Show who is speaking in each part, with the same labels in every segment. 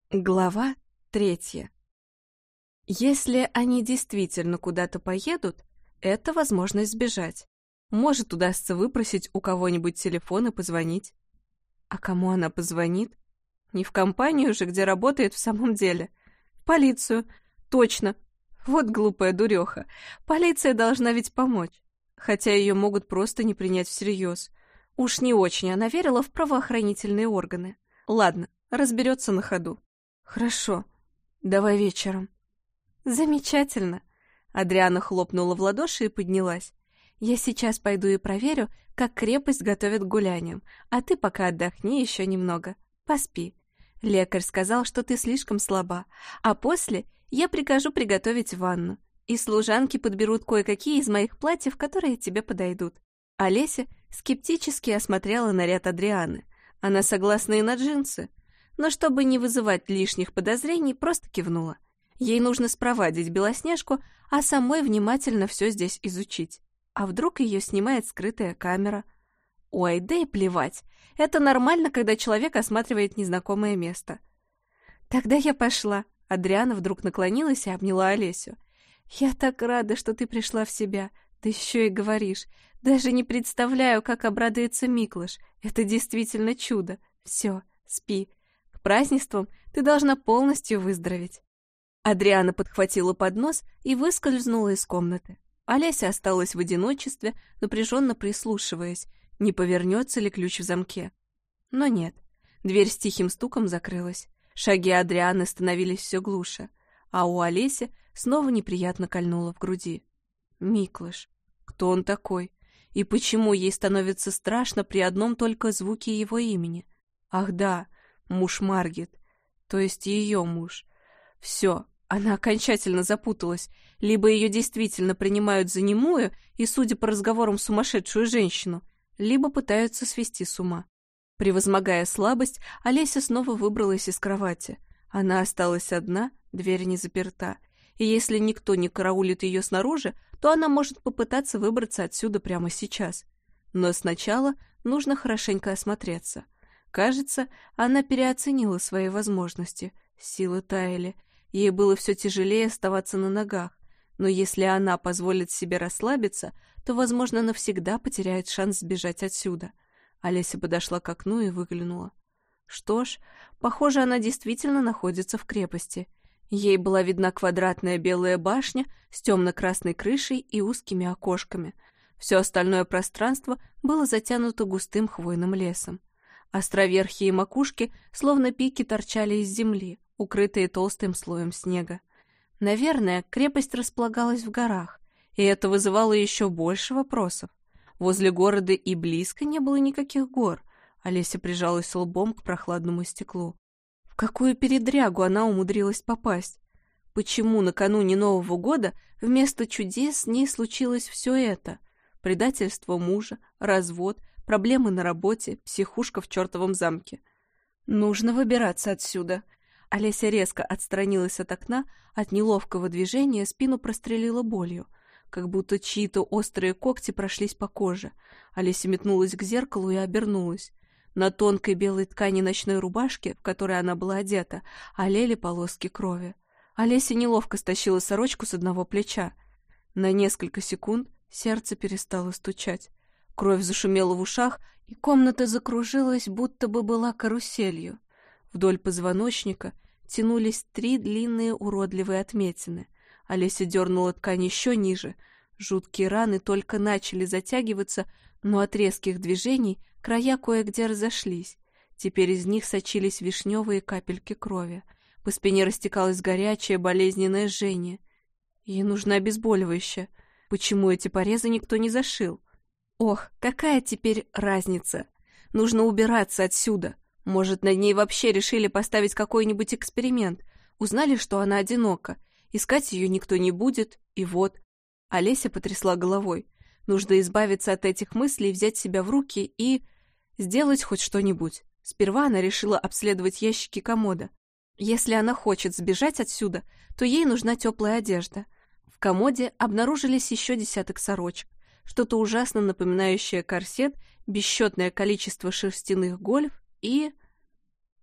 Speaker 1: Глава 3. Если они действительно куда-то поедут, это возможность сбежать. Может, удастся выпросить у кого-нибудь телефон и позвонить. А кому она позвонит? Не в компанию же, где работает в самом деле. В полицию. Точно. Вот глупая дуреха. Полиция должна ведь помочь. Хотя ее могут просто не принять всерьез. Уж не очень она верила в правоохранительные органы. Ладно, разберется на ходу. «Хорошо. Давай вечером». «Замечательно!» Адриана хлопнула в ладоши и поднялась. «Я сейчас пойду и проверю, как крепость готовит к гуляниям, а ты пока отдохни еще немного. Поспи. Лекарь сказал, что ты слишком слаба, а после я прикажу приготовить ванну, и служанки подберут кое-какие из моих платьев, которые тебе подойдут». Олеся скептически осмотрела наряд Адрианы. Она согласна и на джинсы, но чтобы не вызывать лишних подозрений, просто кивнула. Ей нужно спровадить Белоснежку, а самой внимательно все здесь изучить. А вдруг ее снимает скрытая камера? Ой, да и плевать. Это нормально, когда человек осматривает незнакомое место. «Тогда я пошла». Адриана вдруг наклонилась и обняла Олесю. «Я так рада, что ты пришла в себя. Ты еще и говоришь. Даже не представляю, как обрадуется Миклаш. Это действительно чудо. Все, спи. К празднествам ты должна полностью выздороветь». Адриана подхватила поднос и выскользнула из комнаты. Олеся осталась в одиночестве, напряженно прислушиваясь, не повернется ли ключ в замке. Но нет, дверь с тихим стуком закрылась. Шаги Адрианы становились все глуше, а у Олеси снова неприятно кольнуло в груди. Миклаш. Кто он такой? И почему ей становится страшно при одном только звуке его имени? Ах да, муж Маргит, то есть ее муж. Все, она окончательно запуталась. Либо ее действительно принимают за немую и, судя по разговорам, сумасшедшую женщину, либо пытаются свести с ума. Превозмогая слабость, Олеся снова выбралась из кровати. Она осталась одна, дверь не заперта, и если никто не караулит ее снаружи, то она может попытаться выбраться отсюда прямо сейчас. Но сначала нужно хорошенько осмотреться. Кажется, она переоценила свои возможности. Силы таяли. Ей было все тяжелее оставаться на ногах. Но если она позволит себе расслабиться, то, возможно, навсегда потеряет шанс сбежать отсюда. Олеся подошла к окну и выглянула. Что ж, похоже, она действительно находится в крепости. Ей была видна квадратная белая башня с темно-красной крышей и узкими окошками. Все остальное пространство было затянуто густым хвойным лесом. Островерхие макушки, словно пики, торчали из земли, укрытые толстым слоем снега. Наверное, крепость располагалась в горах, и это вызывало еще больше вопросов. Возле города и близко не было никаких гор. Олеся прижалась лбом к прохладному стеклу. В какую передрягу она умудрилась попасть? Почему накануне Нового года вместо чудес с ней случилось все это? Предательство мужа, развод, проблемы на работе, психушка в чертовом замке. Нужно выбираться отсюда. Олеся резко отстранилась от окна, от неловкого движения спину прострелила болью, как будто чьи-то острые когти прошлись по коже. Олеся метнулась к зеркалу и обернулась. На тонкой белой ткани ночной рубашки, в которой она была одета, олели полоски крови. Олеся неловко стащила сорочку с одного плеча. На несколько секунд сердце перестало стучать. Кровь зашумела в ушах, и комната закружилась, будто бы была каруселью. Вдоль позвоночника тянулись 3 длинные уродливые отметины. Олеся дернула ткань еще ниже. Жуткие раны только начали затягиваться, но от резких движений края кое-где разошлись. Теперь из них сочились вишневые капельки крови. По спине растекалось горячее, болезненное жжение. Ей нужно обезболивающее. Почему эти порезы никто не зашил? Ох, какая теперь разница? Нужно убираться отсюда. Может, над ней вообще решили поставить какой-нибудь эксперимент. Узнали, что она одинока. Искать ее никто не будет, и вот. Олеся потрясла головой. Нужно избавиться от этих мыслей, взять себя в руки и сделать хоть что-нибудь. Сперва она решила обследовать ящики комода. Если она хочет сбежать отсюда, то ей нужна теплая одежда. В комоде обнаружились еще десяток сорочек, что-то ужасно напоминающее корсет, бесчетное количество шерстяных гольф и...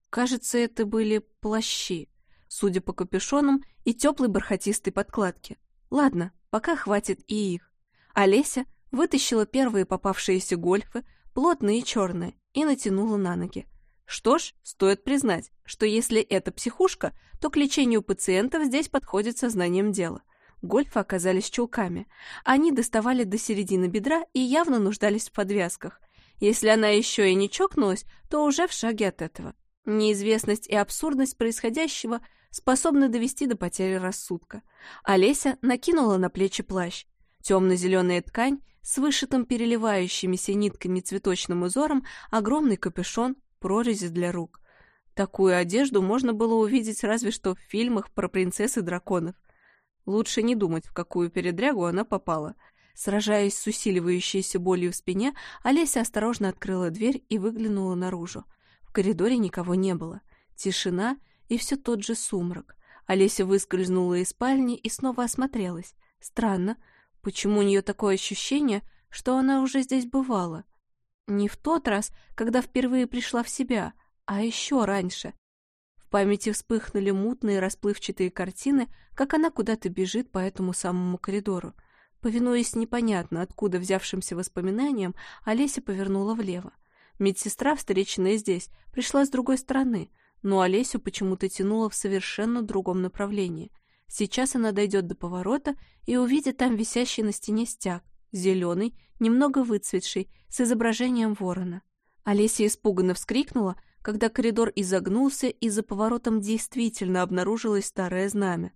Speaker 1: Кажется, это были плащи, судя по капюшонам и теплой бархатистой подкладке. Ладно, пока хватит и их. Олеся вытащила первые попавшиеся гольфы, плотные и черные, и натянула на ноги. Что ж, стоит признать, что если это психушка, то к лечению пациентов здесь подходит сознанием дела. Гольфы оказались чулками. Они доставали до середины бедра и явно нуждались в подвязках. Если она еще и не чокнулась, то уже в шаге от этого. Неизвестность и абсурдность происходящего способны довести до потери рассудка. Олеся накинула на плечи плащ. Темно-зеленая ткань с вышитым переливающимися нитками цветочным узором, огромный капюшон, прорези для рук. Такую одежду можно было увидеть разве что в фильмах про принцесс и драконов. Лучше не думать, в какую передрягу она попала. Сражаясь с усиливающейся болью в спине, Олеся осторожно открыла дверь и выглянула наружу. В коридоре никого не было. Тишина и все тот же сумрак. Олеся выскользнула из спальни и снова осмотрелась. Странно, почему у нее такое ощущение, что она уже здесь бывала? Не в тот раз, когда впервые пришла в себя, а еще раньше. В памяти вспыхнули мутные расплывчатые картины, как она куда-то бежит по этому самому коридору. Повинуясь непонятно откуда взявшимся воспоминаниям, Олеся повернула влево. Медсестра, встреченная здесь, пришла с другой стороны, но Олесю почему-то тянуло в совершенно другом направлении. Сейчас она дойдет до поворота и увидит там висящий на стене стяг, зеленый, немного выцветший, с изображением ворона. Олеся испуганно вскрикнула, когда коридор изогнулся, и за поворотом действительно обнаружилось старое знамя.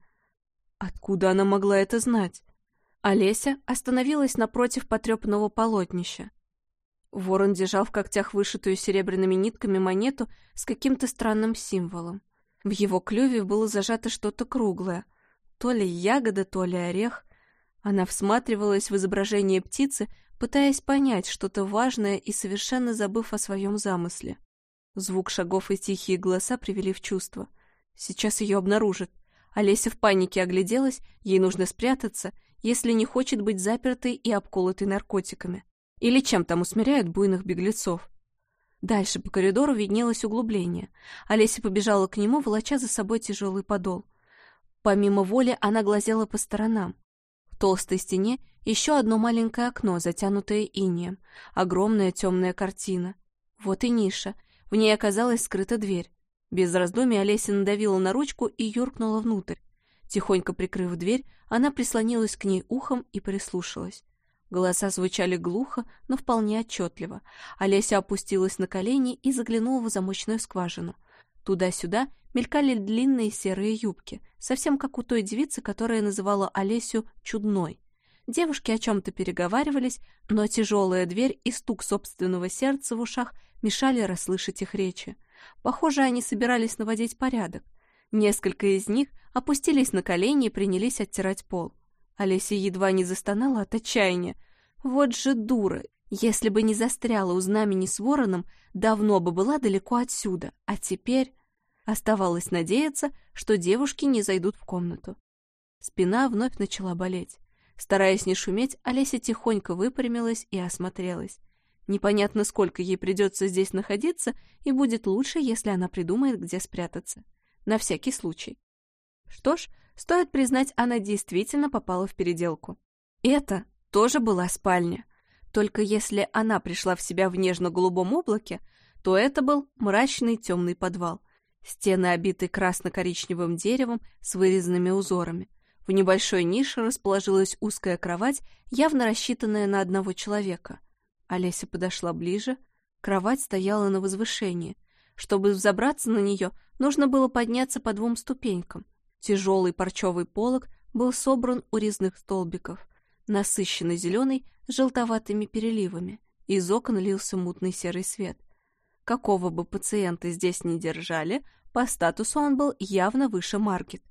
Speaker 1: Откуда она могла это знать? Олеся остановилась напротив потрепанного полотнища. Ворон держал в когтях вышитую серебряными нитками монету с каким-то странным символом. В его клюве было зажато что-то круглое, то ли ягода, то ли орех. Она всматривалась в изображение птицы, пытаясь понять что-то важное и совершенно забыв о своем замысле. Звук шагов и тихие голоса привели в чувство. Сейчас ее обнаружат. Олеся в панике огляделась, ей нужно спрятаться, если не хочет быть запертой и обколотой наркотиками. Или чем там усмиряют буйных беглецов. Дальше по коридору виднелось углубление. Олеся побежала к нему, волоча за собой тяжелый подол. Помимо воли она глазела по сторонам. В толстой стене еще одно маленькое окно, затянутое инеем. Огромная темная картина. Вот и ниша. В ней оказалась скрыта дверь. Без раздумий Олеся надавила на ручку и юркнула внутрь. Тихонько прикрыв дверь, она прислонилась к ней ухом и прислушалась. Голоса звучали глухо, но вполне отчетливо. Олеся опустилась на колени и заглянула в замочную скважину. Туда-сюда мелькали длинные серые юбки, совсем как у той девицы, которая называла Олесю чудной. Девушки о чем-то переговаривались, но тяжелая дверь и стук собственного сердца в ушах мешали расслышать их речи. Похоже, они собирались наводить порядок. Несколько из них опустились на колени и принялись оттирать пол. Олеся едва не застонала от отчаяния. Вот же дура! Если бы не застряла у знамени с вороном, давно бы была далеко отсюда. А теперь оставалось надеяться, что девушки не зайдут в комнату. Спина вновь начала болеть. Стараясь не шуметь, Олеся тихонько выпрямилась и осмотрелась. Непонятно, сколько ей придется здесь находиться, и будет лучше, если она придумает, где спрятаться. На всякий случай. Что ж, стоит признать, она действительно попала в переделку. Это тоже была спальня. Только если она пришла в себя в нежно-голубом облаке, то это был мрачный темный подвал. Стены обиты красно-коричневым деревом с вырезанными узорами. В небольшой нише расположилась узкая кровать, явно рассчитанная на одного человека. Олеся подошла ближе. Кровать стояла на возвышении. Чтобы взобраться на нее, нужно было подняться по 2 ступенькам. Тяжелый парчевый полог был собран у резных столбиков, насыщенно зеленый с желтоватыми переливами. Из окон лился мутный серый свет. Какого бы пациента здесь ни держали, по статусу он был явно выше Маргет.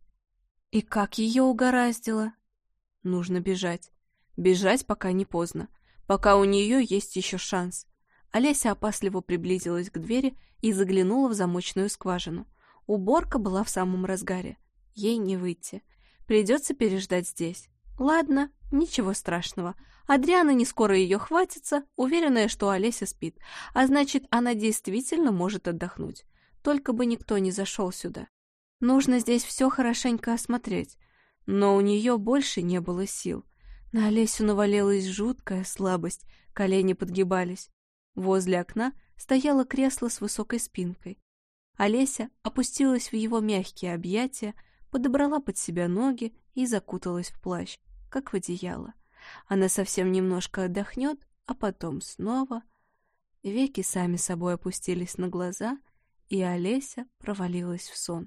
Speaker 1: И как ее угораздило? Нужно бежать. Бежать, пока не поздно. Пока у нее есть еще шанс. Олеся опасливо приблизилась к двери и заглянула в замочную скважину. Уборка была в самом разгаре. Ей не выйти. Придется переждать здесь. Ладно, ничего страшного. Адриана не скоро ее хватится, уверенная, что Олеся спит, а значит, она действительно может отдохнуть. только бы никто не зашел сюда. Нужно здесь все хорошенько осмотреть, но у нее больше не было сил. На Олесю навалилась жуткая слабость, колени подгибались. Возле окна стояло кресло с высокой спинкой. Олеся опустилась в его мягкие объятия, подобрала под себя ноги и закуталась в плащ, как в одеяло. Она совсем немножко отдохнет, а потом снова... Веки сами собой опустились на глаза, и Олеся провалилась в сон.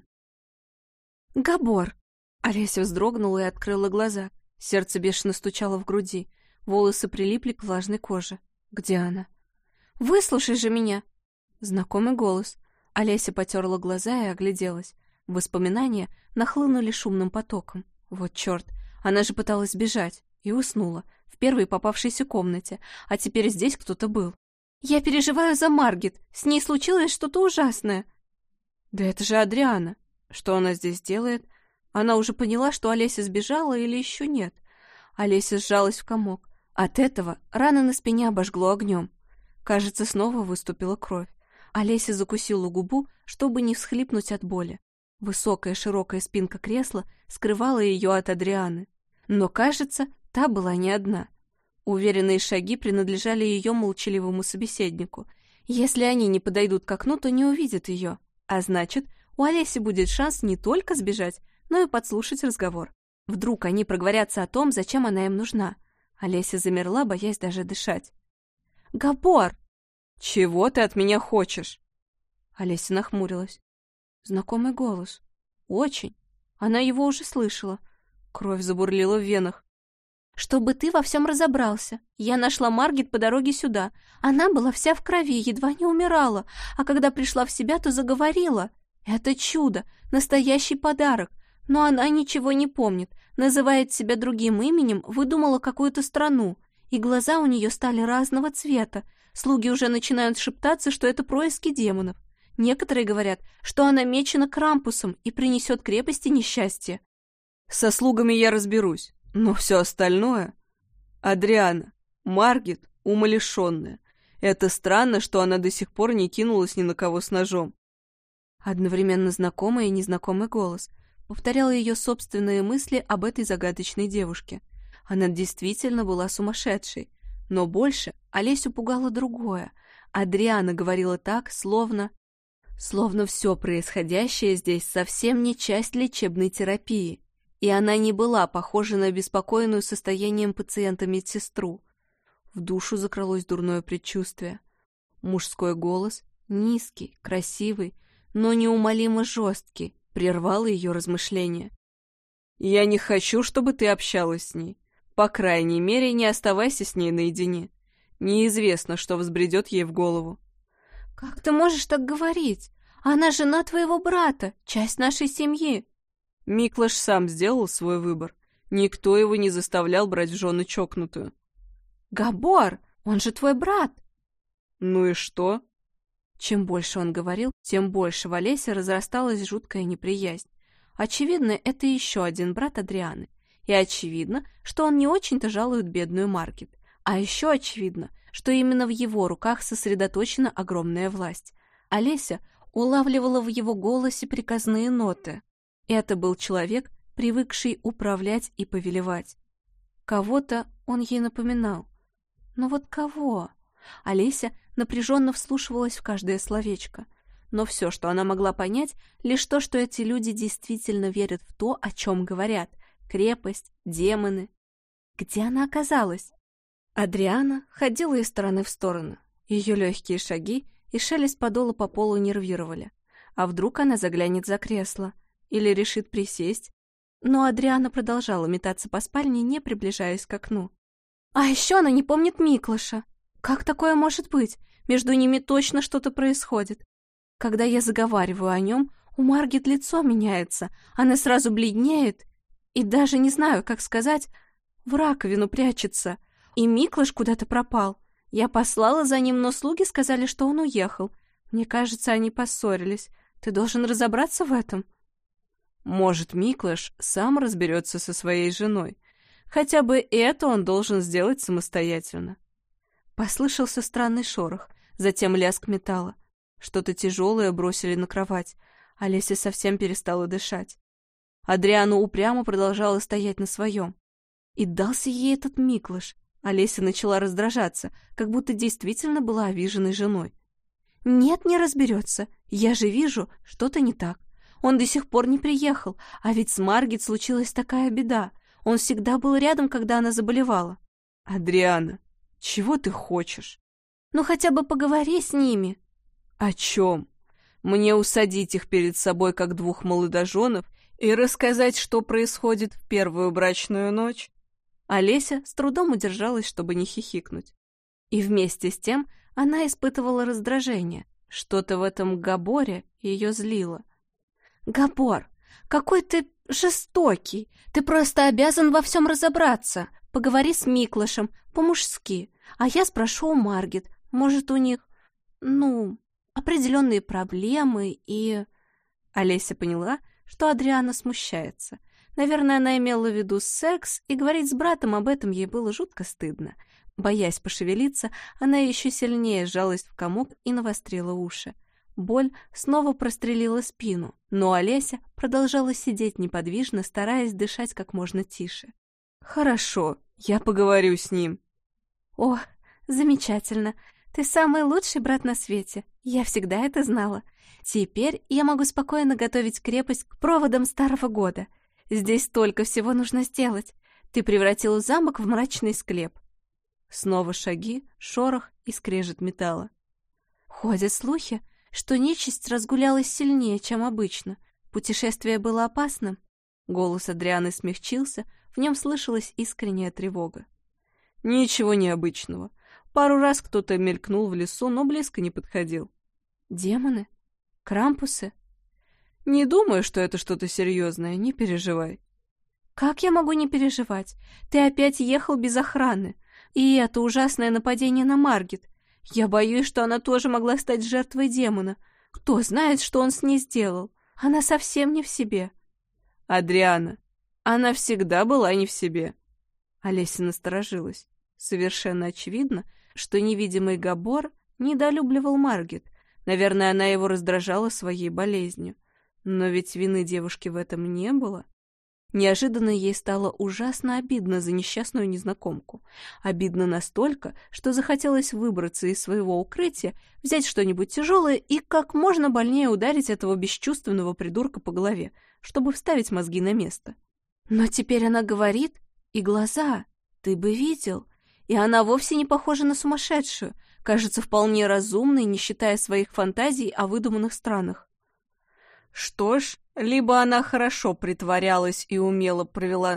Speaker 1: «Габор!» Олеся вздрогнула и открыла глаза. Сердце бешено стучало в груди. Волосы прилипли к влажной коже. Где она? «Выслушай же меня!» Знакомый голос. Олеся потерла глаза и огляделась. Воспоминания нахлынули шумным потоком. Вот черт, она же пыталась бежать и уснула в первой попавшейся комнате, а теперь здесь кто-то был. «Я переживаю за Маргит, с ней случилось что-то ужасное». «Да это же Адриана. Что она здесь делает?» Она уже поняла, что Олеся сбежала или еще нет. Олеся сжалась в комок. От этого рана на спине обожгло огнем. Кажется, снова выступила кровь. Олеся закусила губу, чтобы не всхлипнуть от боли. Высокая широкая спинка кресла скрывала ее от Адрианы. Но, кажется, та была не одна. Уверенные шаги принадлежали ее молчаливому собеседнику. Если они не подойдут к окну, то не увидят ее. А значит, у Олеси будет шанс не только сбежать, но и подслушать разговор. Вдруг они проговорятся о том, зачем она им нужна. Олеся замерла, боясь даже дышать. «Габор!» «Чего ты от меня хочешь?» Олеся нахмурилась. Знакомый голос. Очень. Она его уже слышала. Кровь забурлила в венах. «Чтобы ты во всем разобрался. Я нашла Маргит по дороге сюда. Она была вся в крови, едва не умирала. А когда пришла в себя, то заговорила. Это чудо, настоящий подарок. Но она ничего не помнит. Называет себя другим именем, выдумала какую-то страну. И глаза у нее стали разного цвета. Слуги уже начинают шептаться, что это происки демонов. Некоторые говорят, что она мечена Крампусом и принесет крепости несчастье. Со слугами я разберусь, но все остальное... Адриана, Маргит умалишенная. Это странно, что она до сих пор не кинулась ни на кого с ножом. Одновременно знакомый и незнакомый голос повторял ее собственные мысли об этой загадочной девушке. Она действительно была сумасшедшей, но больше Олесю пугало другое. Адриана говорила так, словно все происходящее здесь совсем не часть лечебной терапии, и она не была похожа на беспокойную состоянием пациента медсестру. В душу закралось дурное предчувствие. Мужской голос, низкий, красивый, но неумолимо жесткий, прервал ее размышления. «Я не хочу, чтобы ты общалась с ней. По крайней мере, не оставайся с ней наедине. Неизвестно, что взбредет ей в голову». «Как ты можешь так говорить? Она жена твоего брата, часть нашей семьи». Миклаш сам сделал свой выбор. Никто его не заставлял брать в жены чокнутую. «Габор, он же твой брат!» «Ну и что?» Чем больше он говорил, тем больше в Олесе разрасталась жуткая неприязнь. Очевидно, это еще один брат Адрианы. И очевидно, что он не очень-то жалует бедную Маргит. А еще очевидно, что именно в его руках сосредоточена огромная власть. Олеся улавливала в его голосе приказные ноты. Это был человек, привыкший управлять и повелевать. Кого-то он ей напоминал. Но вот кого? Олеся напряженно вслушивалась в каждое словечко. Но все, что она могла понять, лишь то, что эти люди действительно верят в то, о чем говорят. Крепость, демоны. Где она оказалась? Адриана ходила из стороны в сторону. Ее легкие шаги и шелест подола по полу нервировали. А вдруг она заглянет за кресло? Или решит присесть? Но Адриана продолжала метаться по спальне, не приближаясь к окну. А еще она не помнит Миклаша. Как такое может быть? Между ними точно что-то происходит. Когда я заговариваю о нем, у Маргит лицо меняется. Она сразу бледнеет. И даже не знаю, как сказать, в раковину прячется. И Миклаш куда-то пропал. Я послала за ним, но слуги сказали, что он уехал. Мне кажется, они поссорились. Ты должен разобраться в этом. Может, Миклаш сам разберется со своей женой. Хотя бы это он должен сделать самостоятельно. Послышался странный шорох, затем лязг металла. Что-то тяжелое бросили на кровать. Олеся совсем перестала дышать. Адриана упрямо продолжала стоять на своем. И дался ей этот Миклош. Олеся начала раздражаться, как будто действительно была обиженной женой. «Нет, не разберется. Я же вижу, что-то не так. Он до сих пор не приехал, а ведь с Маргит случилась такая беда. Он всегда был рядом, когда она заболевала». «Адриана, чего ты хочешь?» «Ну хотя бы поговори с ними». «О чем? Мне усадить их перед собой, как двух молодоженов, и рассказать, что происходит в первую брачную ночь?» Олеся с трудом удержалась, чтобы не хихикнуть. И вместе с тем она испытывала раздражение. Что-то в этом Габоре ее злило. «Габор, какой ты жестокий! Ты просто обязан во всем разобраться. Поговори с Миклошем, по-мужски. А я спрошу у Маргит. Может, у них, определенные проблемы и...» Олеся поняла, что Адриана смущается. Наверное, она имела в виду секс, и говорить с братом об этом ей было жутко стыдно. Боясь пошевелиться, она еще сильнее сжалась в комок и навострила уши. Боль снова прострелила спину, но Олеся продолжала сидеть неподвижно, стараясь дышать как можно тише. «Хорошо, я поговорю с ним». «О, замечательно. Ты самый лучший брат на свете. Я всегда это знала. Теперь я могу спокойно готовить крепость к проводам Старого года. Здесь столько всего нужно сделать. Ты превратил замок в мрачный склеп». Снова шаги, шорох и скрежет металла. Ходят слухи, что нечисть разгулялась сильнее, чем обычно. Путешествие было опасным. Голос Адрианы смягчился, в нем слышалась искренняя тревога. «Ничего необычного. Пару раз кто-то мелькнул в лесу, но близко не подходил». «Демоны? Крампусы?» «Не думаю, что это что-то серьезное, не переживай». «Как я могу не переживать? Ты опять ехал без охраны. И это ужасное нападение на Маргит. Я боюсь, что она тоже могла стать жертвой демона. Кто знает, что он с ней сделал? Она совсем не в себе». «Адриана, она всегда была не в себе». Олеся насторожилась. Совершенно очевидно, что невидимый Габор недолюбливал Маргит. Наверное, она его раздражала своей болезнью. Но ведь вины девушки в этом не было. Неожиданно ей стало ужасно обидно за несчастную незнакомку. Обидно настолько, что захотелось выбраться из своего укрытия, взять что-нибудь тяжелое и как можно больнее ударить этого бесчувственного придурка по голове, чтобы вставить мозги на место. Но теперь она говорит, и глаза, ты бы видел. И она вовсе не похожа на сумасшедшую, кажется вполне разумной, не считая своих фантазий о выдуманных странах. Что ж, либо она хорошо притворялась и умело провела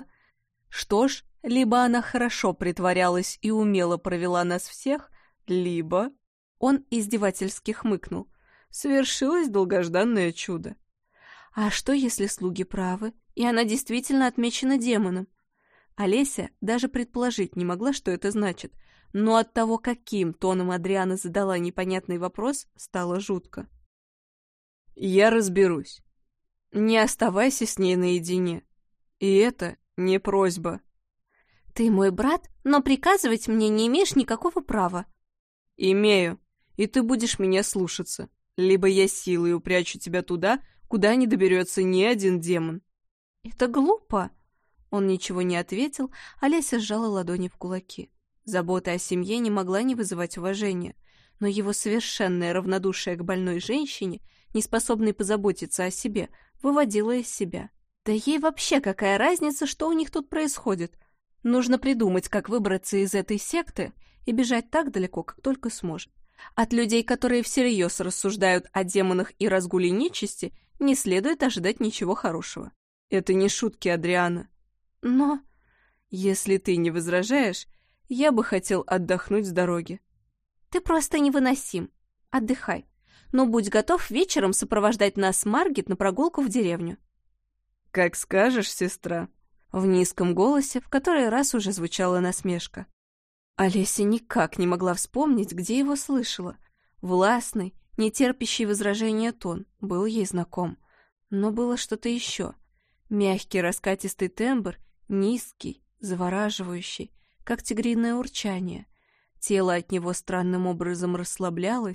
Speaker 1: нас всех, либо... Он издевательски хмыкнул. Совершилось долгожданное чудо. А что, если слуги правы, и она действительно отмечена демоном? Олеся даже предположить не могла, что это значит, но от того, каким тоном Адриана задала непонятный вопрос, стало жутко. «Я разберусь. Не оставайся с ней наедине. И это не просьба». «Ты мой брат, но приказывать мне не имеешь никакого права». «Имею, и ты будешь меня слушаться. Либо я силой упрячу тебя туда, куда не доберется ни один демон». «Это глупо». Он ничего не ответил, а Леся сжала ладони в кулаки. Забота о семье не могла не вызывать уважения, но его совершенное равнодушие к больной женщине, не способной позаботиться о себе, выводило из себя. Да ей вообще какая разница, что у них тут происходит? Нужно придумать, как выбраться из этой секты и бежать так далеко, как только сможет. От людей, которые всерьез рассуждают о демонах и разгуле нечисти, не следует ожидать ничего хорошего. Это не шутки, Адриана. Но, если ты не возражаешь, я бы хотел отдохнуть с дороги. Ты просто невыносим. Отдыхай. Но будь готов вечером сопровождать нас с Маргит на прогулку в деревню. Как скажешь, сестра. В низком голосе в который раз уже звучала насмешка. Олеся никак не могла вспомнить, где его слышала. Властный, нетерпящий возражения тон был ей знаком. Но было что-то еще. Мягкий раскатистый тембр, низкий, завораживающий, как тигриное урчание. Тело от него странным образом расслаблялось,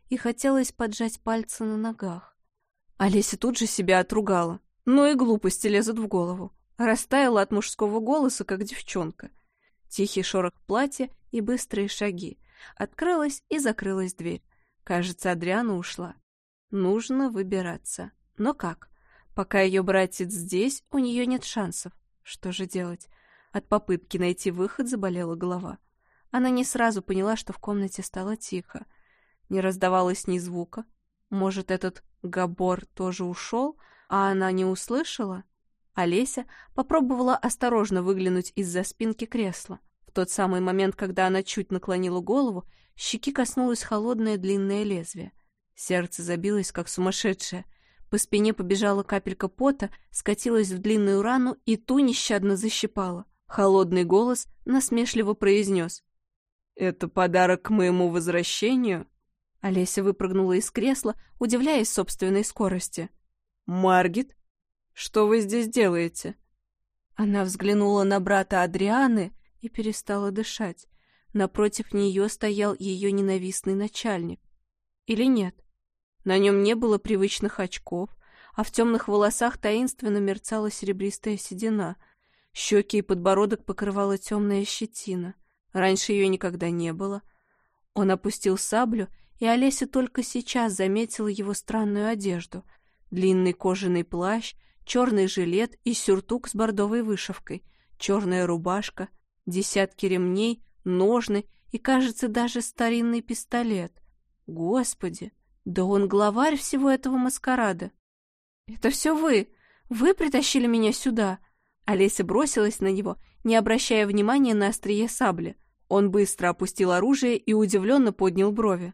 Speaker 1: и хотелось поджать пальцы на ногах. Олеся тут же себя отругала. Ну и глупости лезут в голову. Растаяла от мужского голоса, как девчонка. Тихий шорох платья и быстрые шаги. Открылась и закрылась дверь. Кажется, Адриана ушла. Нужно выбираться. Но как? Пока ее братец здесь, у нее нет шансов. Что же делать? От попытки найти выход заболела голова. Она не сразу поняла, что в комнате стало тихо. Не раздавалось ни звука. Может, этот Габор тоже ушел, а она не услышала? Олеся попробовала осторожно выглянуть из-за спинки кресла. В тот самый момент, когда она чуть наклонила голову, щеки коснулось холодное длинное лезвие. Сердце забилось, как сумасшедшее. По спине побежала капелька пота, скатилась в длинную рану и ту нещадно защипала. Холодный голос насмешливо произнес: «Это подарок к моему возвращению?» Олеся выпрыгнула из кресла, удивляясь собственной скорости. «Маргит, что вы здесь делаете?» Она взглянула на брата Адрианы и перестала дышать. Напротив нее стоял ее ненавистный начальник. Или нет? На нем не было привычных очков, а в темных волосах таинственно мерцала серебристая седина. Щеки и подбородок покрывала темная щетина. Раньше ее никогда не было. Он опустил саблю, и Олеся только сейчас заметила его странную одежду. Длинный кожаный плащ, черный жилет и сюртук с бордовой вышивкой, черная рубашка, десятки ремней, ножны и, кажется, даже старинный пистолет. Господи, да он главарь всего этого маскарада. «Это все вы! Вы притащили меня сюда!» Олеся бросилась на него, не обращая внимания на острие сабли. Он быстро опустил оружие и удивленно поднял брови.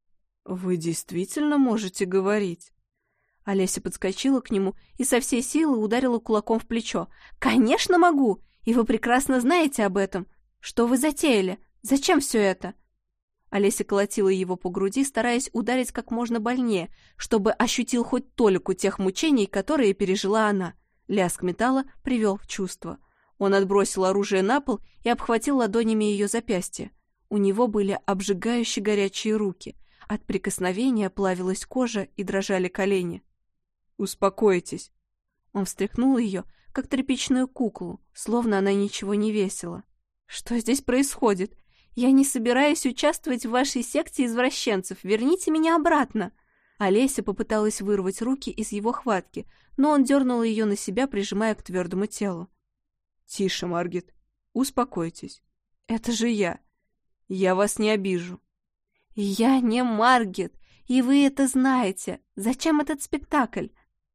Speaker 1: «Вы действительно можете говорить?» Олеся подскочила к нему и со всей силы ударила кулаком в плечо. «Конечно могу! И вы прекрасно знаете об этом! Что вы затеяли? Зачем все это?» Олеся колотила его по груди, стараясь ударить как можно больнее, чтобы ощутил хоть толику тех мучений, которые пережила она. Лязг металла привел в чувство. Он отбросил оружие на пол и обхватил ладонями ее запястья. У него были обжигающе горячие руки. От прикосновения плавилась кожа и дрожали колени. «Успокойтесь». Он встряхнул ее, как тряпичную куклу, словно она ничего не весила. «Что здесь происходит? Я не собираюсь участвовать в вашей секте извращенцев. Верните меня обратно!» Олеся попыталась вырвать руки из его хватки, но он дернул ее на себя, прижимая к твердому телу. «Тише, Маргит. Успокойтесь. Это же я. Я вас не обижу». «Я не Маргит, и вы это знаете. Зачем этот спектакль?»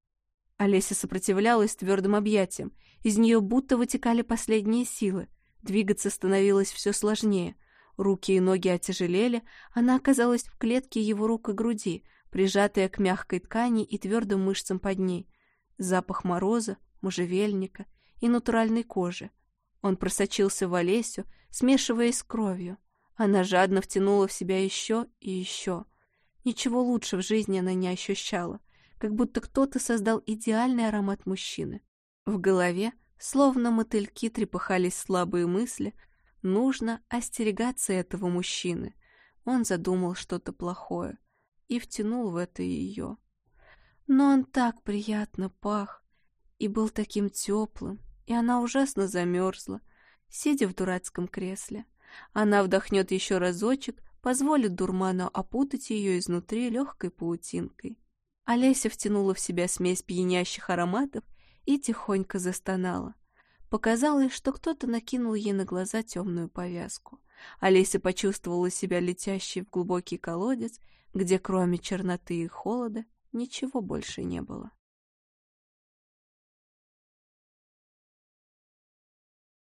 Speaker 1: Олеся сопротивлялась твердым объятиям. Из нее будто вытекали последние силы. Двигаться становилось все сложнее. Руки и ноги отяжелели, она оказалась в клетке его рук и груди, прижатая к мягкой ткани и твердым мышцам под ней. Запах мороза, можжевельника и натуральной кожи. Он просочился в Олесю, смешиваясь с кровью. Она жадно втянула в себя еще и еще. Ничего лучше в жизни она не ощущала, как будто кто-то создал идеальный аромат мужчины. В голове, словно мотыльки, трепыхались слабые мысли. Нужно остерегаться этого мужчины. Он задумал что-то плохое и втянул в это ее. Но он так приятно пах и был таким теплым, и она ужасно замерзла, сидя в дурацком кресле. Она вдохнет еще разочек, позволит дурману опутать ее изнутри легкой паутинкой. Олеся втянула в себя смесь пьянящих ароматов и тихонько застонала. Показалось, что кто-то накинул ей на глаза темную повязку. Олеся почувствовала себя летящей в глубокий колодец, где кроме черноты и холода ничего больше не было.